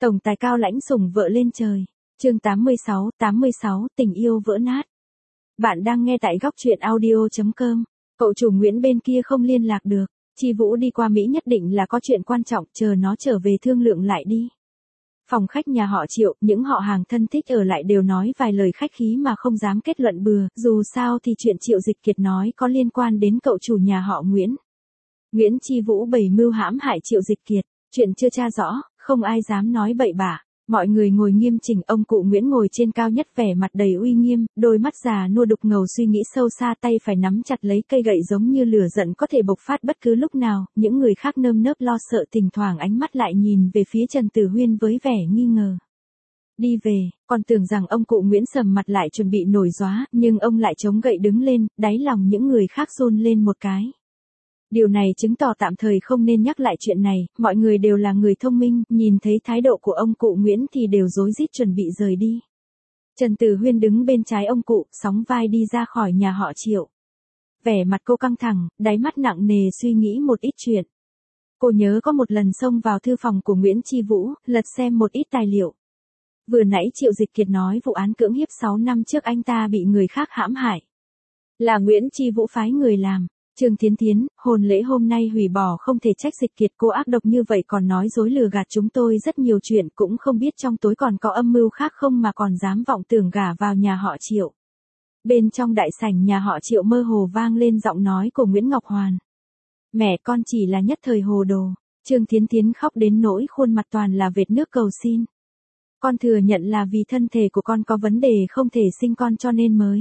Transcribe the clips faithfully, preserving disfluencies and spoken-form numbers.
Tổng tài cao lãnh sủng vợ lên trời. Chương tám mươi sáu, tám mươi sáu, tình yêu vỡ nát. Bạn đang nghe tại góc truyện audio chấm com. Cậu chủ Nguyễn bên kia không liên lạc được. Chi Vũ đi qua Mỹ nhất định là có chuyện quan trọng, chờ nó trở về thương lượng lại đi. Phòng khách nhà họ Triệu, những họ hàng thân thích ở lại đều nói vài lời khách khí mà không dám kết luận bừa, dù sao thì chuyện Triệu Dịch Kiệt nói có liên quan đến cậu chủ nhà họ Nguyễn. Nguyễn Chi Vũ bày mưu hãm hại Triệu Dịch Kiệt, chuyện chưa tra rõ, không ai dám nói bậy bạ. Mọi người ngồi nghiêm chỉnh, ông cụ Nguyễn ngồi trên cao nhất vẻ mặt đầy uy nghiêm, đôi mắt già nua đục ngầu suy nghĩ sâu xa, tay phải nắm chặt lấy cây gậy giống như lửa giận có thể bộc phát bất cứ lúc nào, những người khác nơm nớp lo sợ thỉnh thoảng ánh mắt lại nhìn về phía Trần Tử Huyên với vẻ nghi ngờ. Đi về, còn tưởng rằng ông cụ Nguyễn sầm mặt lại chuẩn bị nổi gióa, nhưng ông lại chống gậy đứng lên, đáy lòng những người khác run lên một cái. Điều này chứng tỏ tạm thời không nên nhắc lại chuyện này, mọi người đều là người thông minh, nhìn thấy thái độ của ông cụ Nguyễn thì đều rối rít chuẩn bị rời đi. Trần Tử Huyên đứng bên trái ông cụ, sóng vai đi ra khỏi nhà họ Triệu. Vẻ mặt cô căng thẳng, đáy mắt nặng nề suy nghĩ một ít chuyện. Cô nhớ có một lần xông vào thư phòng của Nguyễn Chi Vũ, lật xem một ít tài liệu. Vừa nãy Triệu Dịch Kiệt nói vụ án cưỡng hiếp sáu năm trước anh ta bị người khác hãm hại. Là Nguyễn Chi Vũ phái người làm. Trương Thiến Thiến, hôn lễ hôm nay hủy bỏ không thể trách Dịch Kiệt, cô ác độc như vậy còn nói dối lừa gạt chúng tôi rất nhiều chuyện, cũng không biết trong tối còn có âm mưu khác không mà còn dám vọng tưởng gả vào nhà họ Triệu. Bên trong đại sảnh nhà họ Triệu mơ hồ vang lên giọng nói của Nguyễn Ngọc Hoàn. Mẹ con chỉ là nhất thời hồ đồ. Trương Thiến Thiến khóc đến nỗi khuôn mặt toàn là vệt nước cầu xin. Con thừa nhận là vì thân thể của con có vấn đề không thể sinh con cho nên mới.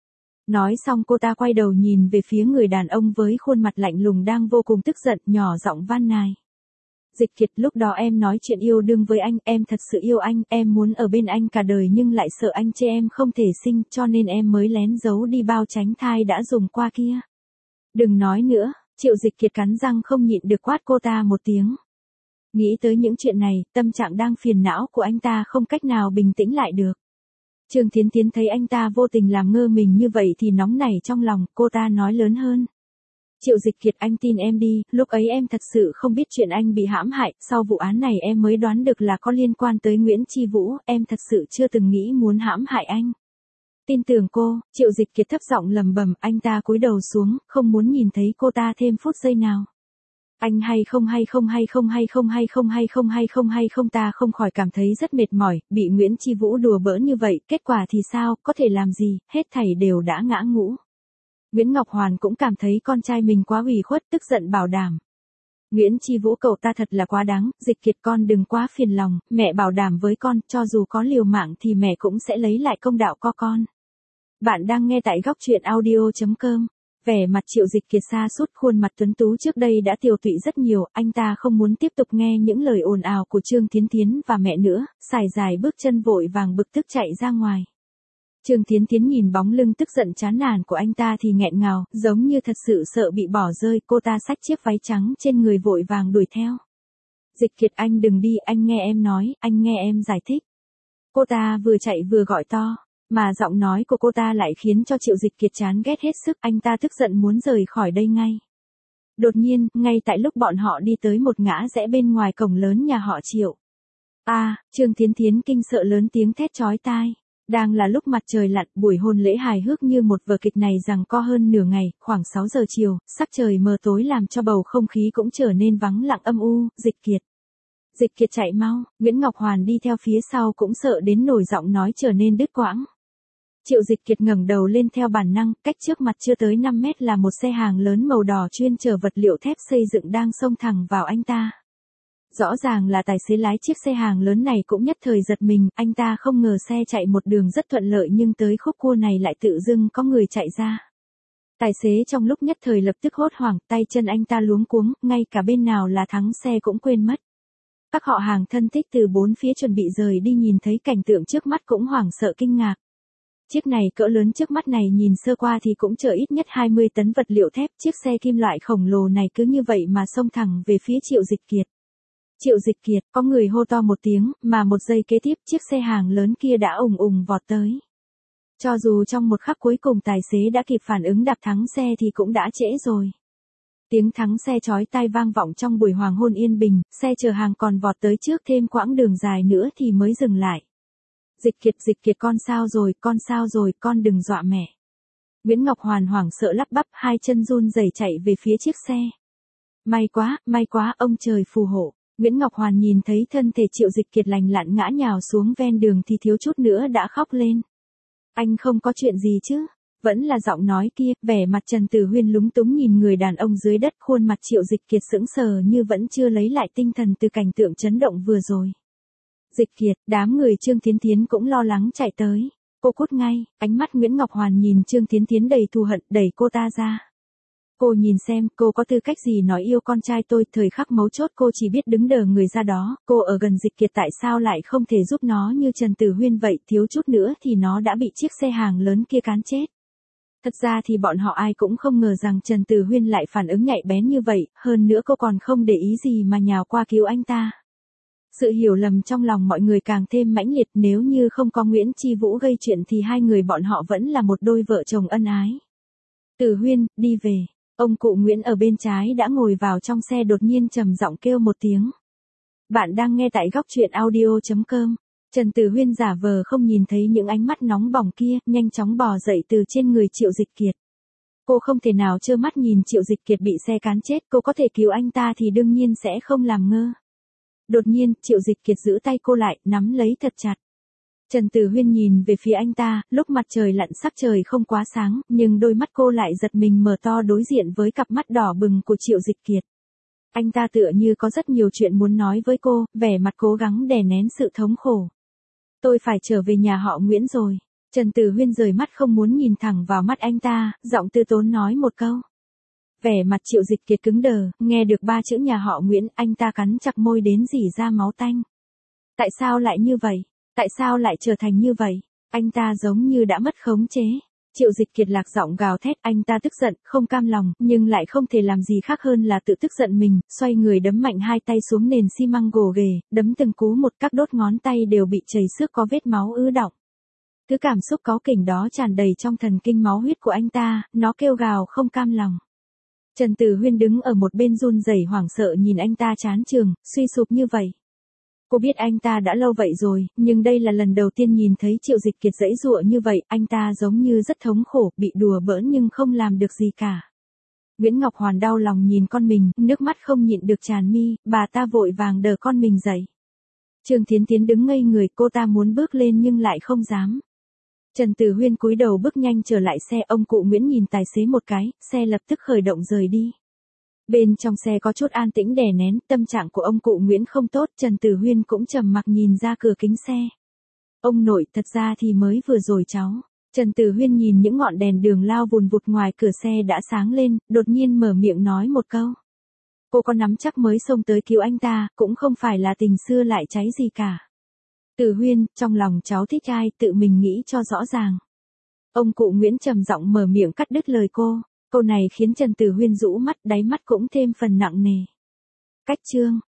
Nói xong cô ta quay đầu nhìn về phía người đàn ông với khuôn mặt lạnh lùng đang vô cùng tức giận, nhỏ giọng van nài. Dịch Kiệt, lúc đó em nói chuyện yêu đương với anh, em thật sự yêu anh, em muốn ở bên anh cả đời nhưng lại sợ anh chê em không thể sinh cho nên em mới lén giấu đi bao tránh thai đã dùng qua kia. Đừng nói nữa, Triệu Dịch Kiệt cắn răng không nhịn được quát cô ta một tiếng. Nghĩ tới những chuyện này, tâm trạng đang phiền não của anh ta không cách nào bình tĩnh lại được. Trương Thiến Thiến thấy anh ta vô tình làm ngơ mình như vậy thì nóng nảy trong lòng, cô ta nói lớn hơn. Triệu Dịch Kiệt, anh tin em đi, lúc ấy em thật sự không biết chuyện anh bị hãm hại, sau vụ án này em mới đoán được là có liên quan tới Nguyễn Chi Vũ, em thật sự chưa từng nghĩ muốn hãm hại anh. Tin tưởng cô, Triệu Dịch Kiệt thấp giọng lầm bầm, anh ta cúi đầu xuống, không muốn nhìn thấy cô ta thêm phút giây nào. Anh hay không hay không hay không hay không hay không hay không hay không hay không ta không khỏi cảm thấy rất mệt mỏi, bị Nguyễn Chi Vũ đùa bỡn như vậy, kết quả thì sao, có thể làm gì, hết thảy đều đã ngã ngũ. Nguyễn Ngọc Hoàn cũng cảm thấy con trai mình quá ủy khuất, tức giận bảo đảm. Nguyễn Chi Vũ cậu ta thật là quá đáng, Dịch Kiệt con đừng quá phiền lòng, mẹ bảo đảm với con, cho dù có liều mạng thì mẹ cũng sẽ lấy lại công đạo co con. Bạn đang nghe tại góc truyện audio chấm com. Vẻ mặt Triệu Dịch Kiệt sa sút, khuôn mặt tuấn tú trước đây đã tiều tụy rất nhiều, anh ta không muốn tiếp tục nghe những lời ồn ào của Trương Thiến Thiến và mẹ nữa, sải dài bước chân vội vàng bực tức chạy ra ngoài. Trương Thiến Thiến nhìn bóng lưng tức giận chán nản của anh ta thì nghẹn ngào, giống như thật sự sợ bị bỏ rơi, cô ta xách chiếc váy trắng trên người vội vàng đuổi theo. Dịch Kiệt, anh đừng đi, anh nghe em nói, anh nghe em giải thích. Cô ta vừa chạy vừa gọi to. Mà giọng nói của cô ta lại khiến cho Triệu Dịch Kiệt chán ghét hết sức, anh ta tức giận muốn rời khỏi đây ngay. Đột nhiên, ngay tại lúc bọn họ đi tới một ngã rẽ bên ngoài cổng lớn nhà họ Triệu. A, à, Trương Thiến Thiến kinh sợ lớn tiếng thét chói tai. Đang là lúc mặt trời lặn, buổi hôn lễ hài hước như một vở kịch này giằng co hơn nửa ngày, khoảng sáu giờ chiều, sắc trời mờ tối làm cho bầu không khí cũng trở nên vắng lặng âm u. Dịch Kiệt. Dịch Kiệt chạy mau, Nguyễn Ngọc Hoàn đi theo phía sau cũng sợ đến nổi giọng nói trở nên đứt quãng. Triệu Dịch Kiệt ngẩng đầu lên theo bản năng, cách trước mặt chưa tới năm mét là một xe hàng lớn màu đỏ chuyên chở vật liệu thép xây dựng đang xông thẳng vào anh ta. Rõ ràng là tài xế lái chiếc xe hàng lớn này cũng nhất thời giật mình, anh ta không ngờ xe chạy một đường rất thuận lợi nhưng tới khúc cua này lại tự dưng có người chạy ra. Tài xế trong lúc nhất thời lập tức hốt hoảng, tay chân anh ta luống cuống, ngay cả bên nào là thắng xe cũng quên mất. Các họ hàng thân thích từ bốn phía chuẩn bị rời đi nhìn thấy cảnh tượng trước mắt cũng hoảng sợ kinh ngạc. Chiếc này cỡ lớn trước mắt này nhìn sơ qua thì cũng chở ít nhất hai mươi tấn vật liệu thép, chiếc xe kim loại khổng lồ này cứ như vậy mà xông thẳng về phía Triệu Dịch Kiệt. Triệu Dịch Kiệt, có người hô to một tiếng, mà một giây kế tiếp chiếc xe hàng lớn kia đã ùng ùng vọt tới. Cho dù trong một khắc cuối cùng tài xế đã kịp phản ứng đạp thắng xe thì cũng đã trễ rồi. Tiếng thắng xe chói tai vang vọng trong buổi hoàng hôn yên bình, xe chở hàng còn vọt tới trước thêm quãng đường dài nữa thì mới dừng lại. Dịch Kiệt, Dịch Kiệt con sao rồi, con sao rồi, con đừng dọa mẹ. Nguyễn Ngọc Hoàn hoảng sợ lắp bắp, hai chân run rẩy chạy về phía chiếc xe. May quá, may quá, ông trời phù hộ. Nguyễn Ngọc Hoàn nhìn thấy thân thể Triệu Dịch Kiệt lành lặn ngã nhào xuống ven đường thì thiếu chút nữa đã khóc lên. Anh không có chuyện gì chứ? Vẫn là giọng nói kia, vẻ mặt Trần Tử Huyên lúng túng nhìn người đàn ông dưới đất, khuôn mặt Triệu Dịch Kiệt sững sờ như vẫn chưa lấy lại tinh thần từ cảnh tượng chấn động vừa rồi. Dịch Kiệt, đám người Trương Thiến Thiến cũng lo lắng chạy tới. Cô cút ngay, ánh mắt Nguyễn Ngọc Hoàn nhìn Trương Thiến Thiến đầy thù hận, đẩy cô ta ra. Cô nhìn xem, cô có tư cách gì nói yêu con trai tôi, thời khắc mấu chốt cô chỉ biết đứng đờ người ra đó, cô ở gần Dịch Kiệt tại sao lại không thể giúp nó như Trần Tử Huyên vậy, thiếu chút nữa thì nó đã bị chiếc xe hàng lớn kia cán chết. Thật ra thì bọn họ ai cũng không ngờ rằng Trần Tử Huyên lại phản ứng nhạy bén như vậy, hơn nữa cô còn không để ý gì mà nhào qua cứu anh ta. Sự hiểu lầm trong lòng mọi người càng thêm mãnh liệt, nếu như không có Nguyễn Chi Vũ gây chuyện thì hai người bọn họ vẫn là một đôi vợ chồng ân ái. Tử Huyên, đi về. Ông cụ Nguyễn ở bên trái đã ngồi vào trong xe đột nhiên trầm giọng kêu một tiếng. Bạn đang nghe tại góc truyện audio chấm com. Trần Tử Huyên giả vờ không nhìn thấy những ánh mắt nóng bỏng kia, nhanh chóng bò dậy từ trên người Triệu Dịch Kiệt. Cô không thể nào trơ mắt nhìn Triệu Dịch Kiệt bị xe cán chết, cô có thể cứu anh ta thì đương nhiên sẽ không làm ngơ. Đột nhiên, Triệu Dịch Kiệt giữ tay cô lại, nắm lấy thật chặt. Trần Tử Huyên nhìn về phía anh ta, lúc mặt trời lặn sắc trời không quá sáng, nhưng đôi mắt cô lại giật mình mở to đối diện với cặp mắt đỏ bừng của Triệu Dịch Kiệt. Anh ta tựa như có rất nhiều chuyện muốn nói với cô, vẻ mặt cố gắng đè nén sự thống khổ. Tôi phải trở về nhà họ Nguyễn rồi. Trần Tử Huyên rời mắt không muốn nhìn thẳng vào mắt anh ta, giọng từ tốn nói một câu. Vẻ mặt Triệu Dịch Kiệt cứng đờ, nghe được ba chữ nhà họ Nguyễn, anh ta cắn chặt môi đến rỉ ra máu tanh. Tại sao lại như vậy? Tại sao lại trở thành như vậy? Anh ta giống như đã mất khống chế. Triệu Dịch Kiệt lạc giọng gào thét, anh ta tức giận, không cam lòng, nhưng lại không thể làm gì khác hơn là tự tức giận mình, xoay người đấm mạnh hai tay xuống nền xi măng gồ ghề, đấm từng cú một, các đốt ngón tay đều bị chảy xước có vết máu ứ đọng. Thứ cảm xúc cáu kỉnh đó tràn đầy trong thần kinh máu huyết của anh ta, nó kêu gào không cam lòng. Trần Tử Huyên đứng ở một bên run rẩy hoảng sợ nhìn anh ta chán chường, suy sụp như vậy. Cô biết anh ta đã lâu vậy rồi, nhưng đây là lần đầu tiên nhìn thấy Triệu Dịch Kiệt giãy giụa như vậy, anh ta giống như rất thống khổ, bị đùa bỡn nhưng không làm được gì cả. Nguyễn Ngọc Hoàn đau lòng nhìn con mình, nước mắt không nhịn được tràn mi, bà ta vội vàng đỡ con mình dậy. Trương Thiến Thiến đứng ngây người, cô ta muốn bước lên nhưng lại không dám. Trần Tử Huyên cúi đầu bước nhanh trở lại xe, ông cụ Nguyễn nhìn tài xế một cái, xe lập tức khởi động rời đi. Bên trong xe có chút an tĩnh đè nén, tâm trạng của ông cụ Nguyễn không tốt, Trần Tử Huyên cũng trầm mặc nhìn ra cửa kính xe. Ông nội, thật ra thì mới vừa rồi cháu. Trần Tử Huyên nhìn những ngọn đèn đường lao vùn vụt ngoài cửa xe đã sáng lên, đột nhiên mở miệng nói một câu. Cô có nắm chắc mới xông tới cứu anh ta, cũng không phải là tình xưa lại cháy gì cả. Tử Huyên, trong lòng cháu thích ai, tự mình nghĩ cho rõ ràng. Ông cụ Nguyễn trầm giọng mở miệng cắt đứt lời cô. Câu này khiến Trần Tử Huyên rũ mắt, đáy mắt cũng thêm phần nặng nề. Cách chương